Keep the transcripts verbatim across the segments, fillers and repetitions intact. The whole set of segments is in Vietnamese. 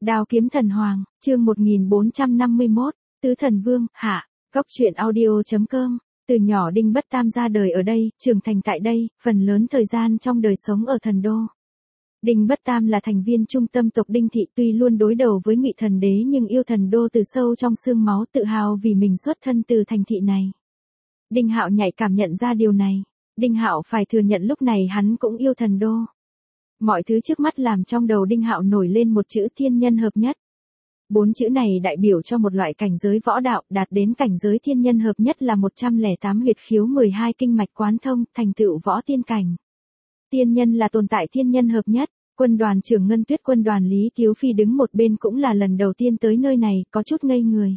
Đao kiếm thần hoàng, chương một nghìn bốn trăm năm mươi mốt, Tứ thần vương, hạ, góc truyện audio.com. Từ nhỏ Đinh Bất Tam ra đời ở đây, trưởng thành tại đây, phần lớn thời gian trong đời sống ở thần đô. Đinh Bất Tam là thành viên trung tâm tộc Đinh thị, tuy luôn đối đầu với Ngụy Thần Đế nhưng yêu thần đô từ sâu trong xương máu, tự hào vì mình xuất thân từ thành thị này. Đinh Hạo nhạy cảm nhận ra điều này. Đinh Hạo phải thừa nhận lúc này hắn cũng yêu thần đô. Mọi thứ trước mắt làm trong đầu Đinh Hạo nổi lên một chữ thiên nhân hợp nhất. Bốn chữ này đại biểu cho một loại cảnh giới võ đạo, đạt đến cảnh giới thiên nhân hợp nhất là một trăm lẻ tám huyệt khiếu mười hai kinh mạch quán thông, thành tựu võ tiên cảnh. Tiên nhân là tồn tại thiên nhân hợp nhất. Quân đoàn trưởng Ngân Tuyết quân đoàn Lý Tiếu Phi đứng một bên cũng là lần đầu tiên tới nơi này, có chút ngây người.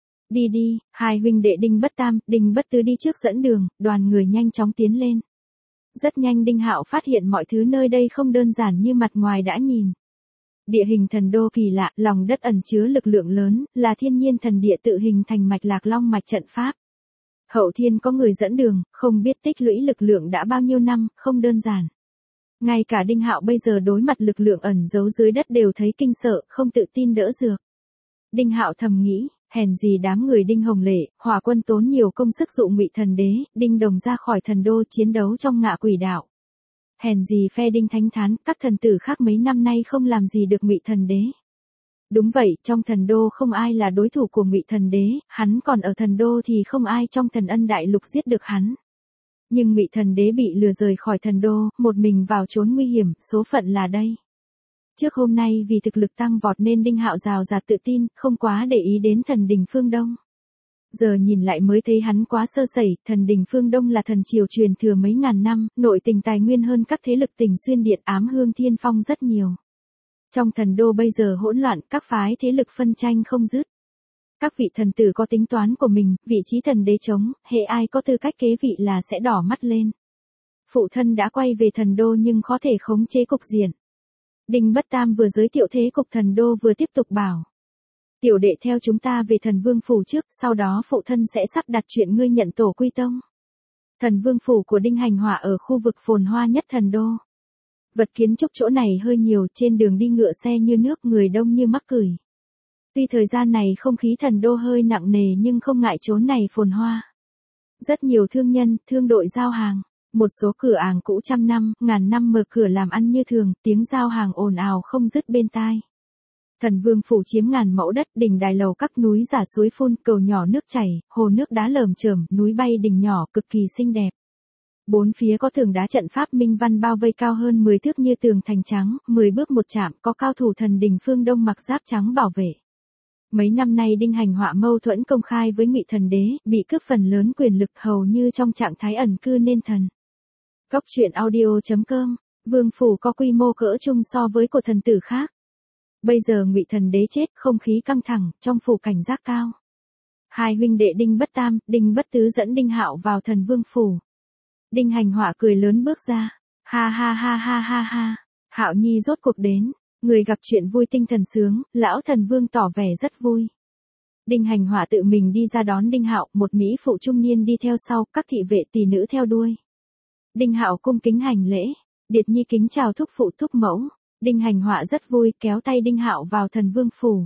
Đi đi, hai huynh đệ Đinh Bất Tam, Đinh Bất Tứ đi trước dẫn đường, đoàn người nhanh chóng tiến lên. Rất nhanh Đinh Hạo phát hiện mọi thứ nơi đây không đơn giản như mặt ngoài đã nhìn. Địa hình thần đô kỳ lạ, lòng đất ẩn chứa lực lượng lớn, là thiên nhiên thần địa tự hình thành mạch lạc long mạch trận pháp. Hậu thiên có người dẫn đường, không biết tích lũy lực lượng đã bao nhiêu năm, không đơn giản. Ngay cả Đinh Hạo bây giờ đối mặt lực lượng ẩn giấu dưới đất đều thấy kinh sợ, không tự tin đỡ dược. Đinh Hạo thầm nghĩ, hèn gì đám người Đinh Hồng Lệ, Hỏa Quân tốn nhiều công sức dụ Ngụy Thần Đế, Đinh Đồng ra khỏi thần đô chiến đấu trong Ngạ Quỷ Đạo. Hèn gì phe Đinh Thánh Thán, các thần tử khác mấy năm nay không làm gì được Ngụy Thần Đế. Đúng vậy, trong thần đô không ai là đối thủ của Ngụy Thần Đế, hắn còn ở thần đô thì không ai trong Thần Ân Đại Lục giết được hắn. Nhưng Ngụy Thần Đế bị lừa rời khỏi thần đô, một mình vào trốn nguy hiểm, số phận là đây. Trước hôm nay vì thực lực tăng vọt nên Đinh Hạo rào rạt tự tin, không quá để ý đến thần đình phương Đông. Giờ nhìn lại mới thấy hắn quá sơ sẩy, thần đình phương Đông là thần triều truyền thừa mấy ngàn năm, nội tình tài nguyên hơn các thế lực Tình Xuyên Điện Ám Hương Thiên Phong rất nhiều. Trong thần đô bây giờ hỗn loạn, các phái thế lực phân tranh không dứt. Các vị thần tử có tính toán của mình, vị trí thần đế chống, hệ ai có tư cách kế vị là sẽ đỏ mắt lên. Phụ thân đã quay về thần đô nhưng khó thể khống chế cục diện. Đinh Bất Tam vừa giới thiệu thế cục thần đô vừa tiếp tục bảo. Tiểu đệ theo chúng ta về thần vương phủ trước, sau đó phụ thân sẽ sắp đặt chuyện ngươi nhận tổ quy tông. Thần vương phủ của Đinh Hành Hỏa ở khu vực phồn hoa nhất thần đô. Vật kiến trúc chỗ này hơi nhiều, trên đường đi ngựa xe như nước, người đông như mắc cửi. Tuy thời gian này không khí thần đô hơi nặng nề nhưng không ngại chốn này phồn hoa. Rất nhiều thương nhân, thương đội giao hàng. Một số cửa hàng cũ trăm năm, ngàn năm mở cửa làm ăn như thường, tiếng giao hàng ồn ào không dứt bên tai. Thần vương phủ chiếm ngàn mẫu đất, đỉnh đài lầu các núi giả suối phun, cầu nhỏ nước chảy, hồ nước đá lởm chởm, núi bay đỉnh nhỏ, cực kỳ xinh đẹp. Bốn phía có tường đá trận pháp minh văn bao vây cao hơn mười thước như tường thành trắng, mười bước một chạm, có cao thủ thần đình phương Đông mặc giáp trắng bảo vệ. Mấy năm nay Đinh Hành Họa mâu thuẫn công khai với Ngụy Thần Đế, bị cướp phần lớn quyền lực hầu như trong trạng thái ẩn cư nên thần. Góc truyện audio.com, vương phủ có quy mô cỡ chung so với của thần tử khác. Bây giờ Ngụy Thần Đế chết, không khí căng thẳng, trong phủ cảnh giác cao. Hai huynh đệ Đinh Bất Tam, Đinh Bất Tứ dẫn Đinh Hạo vào thần vương phủ. Đinh Hành Họa cười lớn bước ra. Ha ha ha ha ha ha, Hạo Nhi rốt cuộc đến. Người gặp chuyện vui tinh thần sướng, lão thần vương tỏ vẻ rất vui. Đinh Hành Họa tự mình đi ra đón Đinh Hạo, một mỹ phụ trung niên đi theo sau, các thị vệ tỷ nữ theo đuôi. Đinh Hạo cung kính hành lễ, Điệt Nhi kính chào thúc phụ thúc mẫu. Đinh Hành Họa rất vui, kéo tay Đinh Hạo vào thần vương phủ.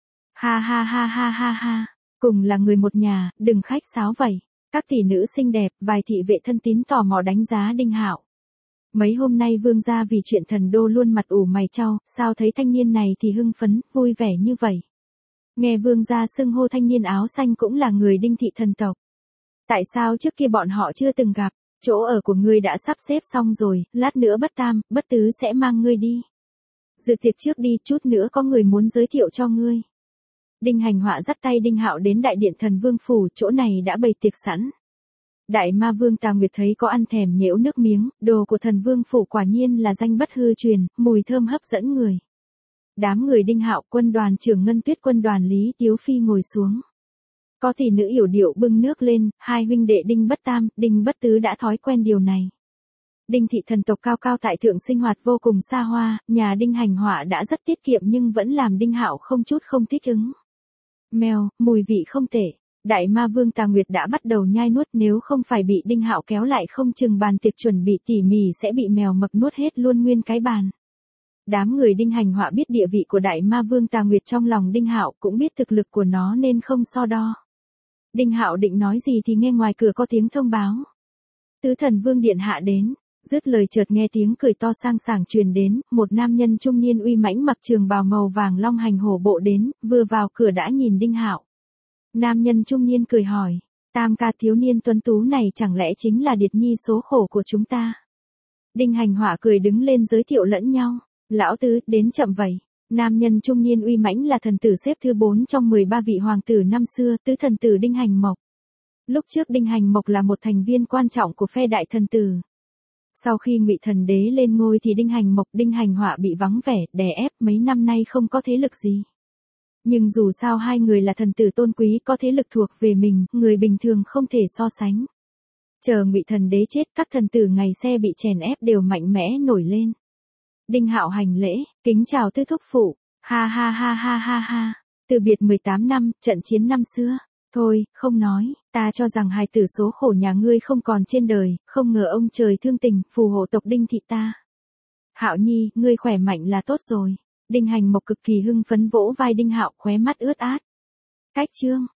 Ha ha ha ha ha ha, cùng là người một nhà, đừng khách sáo vậy. Các tỷ nữ xinh đẹp, vài thị vệ thân tín tò mò đánh giá Đinh Hạo. Mấy hôm nay vương gia vì chuyện thần đô luôn mặt ủ mày chau, sao thấy thanh niên này thì hưng phấn, vui vẻ như vậy. Nghe vương gia xưng hô thanh niên áo xanh cũng là người Đinh thị thần tộc. Tại sao trước kia bọn họ chưa từng gặp, chỗ ở của ngươi đã sắp xếp xong rồi, lát nữa Bất Tam, Bất Tứ sẽ mang ngươi đi. Dự tiệc trước đi, chút nữa có người muốn giới thiệu cho ngươi. Đinh Hành Họa dắt tay Đinh Hạo đến đại điện thần vương phủ, chỗ này đã bày tiệc sẵn. Đại ma vương Tà Nguyệt thấy có ăn thèm nhễu nước miếng, đồ của thần vương phủ quả nhiên là danh bất hư truyền, mùi thơm hấp dẫn người. Đám người Đinh Hạo, quân đoàn trưởng Ngân Tuyết quân đoàn Lý Tiếu Phi ngồi xuống. Có tỷ nữ yểu điệu bưng nước lên, hai huynh đệ Đinh Bất Tam, Đinh Bất Tứ đã thói quen điều này. Đinh thị thần tộc cao cao tại thượng sinh hoạt vô cùng xa hoa, nhà Đinh Hành Họa đã rất tiết kiệm nhưng vẫn làm Đinh Hạo không chút không thích ứng. Mèo, mùi vị không tệ. Đại ma vương Tà Nguyệt đã bắt đầu nhai nuốt, nếu không phải bị Đinh Hạo kéo lại không chừng bàn tiệc chuẩn bị tỉ mỉ sẽ bị mèo mập nuốt hết luôn nguyên cái bàn. Đám người Đinh Hành Họa biết địa vị của đại ma vương Tà Nguyệt trong lòng Đinh Hạo, cũng biết thực lực của nó nên không so đo. Đinh Hạo định nói gì thì nghe ngoài cửa có tiếng thông báo. Tứ thần vương điện hạ đến. Dứt lời chợt nghe tiếng cười to sang sảng truyền đến, một nam nhân trung niên uy mãnh mặc trường bào màu vàng long hành hổ bộ đến, vừa vào cửa đã nhìn Đinh Hạo. Nam nhân trung niên cười hỏi, Tam ca thiếu niên tuấn tú này chẳng lẽ chính là điệt nhi số khổ của chúng ta? Đinh Hành Họa cười đứng lên giới thiệu lẫn nhau, lão tứ, đến chậm vậy. Nam nhân trung niên uy mãnh là thần tử xếp thứ bốn trong mười ba vị hoàng tử năm xưa, tứ thần tử Đinh Hành Mộc. Lúc trước Đinh Hành Mộc là một thành viên quan trọng của phe đại thần tử. Sau khi Ngụy Thần Đế lên ngôi thì Đinh Hành Mộc, Đinh Hành Họa bị vắng vẻ, đè ép, mấy năm nay không có thế lực gì. Nhưng dù sao hai người là thần tử tôn quý, có thế lực thuộc về mình, người bình thường không thể so sánh. Chờ Ngụy Thần Đế chết, các thần tử ngày xe bị chèn ép đều mạnh mẽ nổi lên. Đinh Hạo hành lễ, kính chào tứ thúc phụ, ha ha ha ha ha ha, từ biệt mười tám năm, trận chiến năm xưa. Thôi, không nói, ta cho rằng hài tử số khổ nhà ngươi không còn trên đời, không ngờ ông trời thương tình, phù hộ tộc Đinh thị ta. Hạo nhi, ngươi khỏe mạnh là tốt rồi. Đinh Hành Mộc cực kỳ hưng phấn vỗ vai Đinh Hạo, khóe mắt ướt át. Cách chương.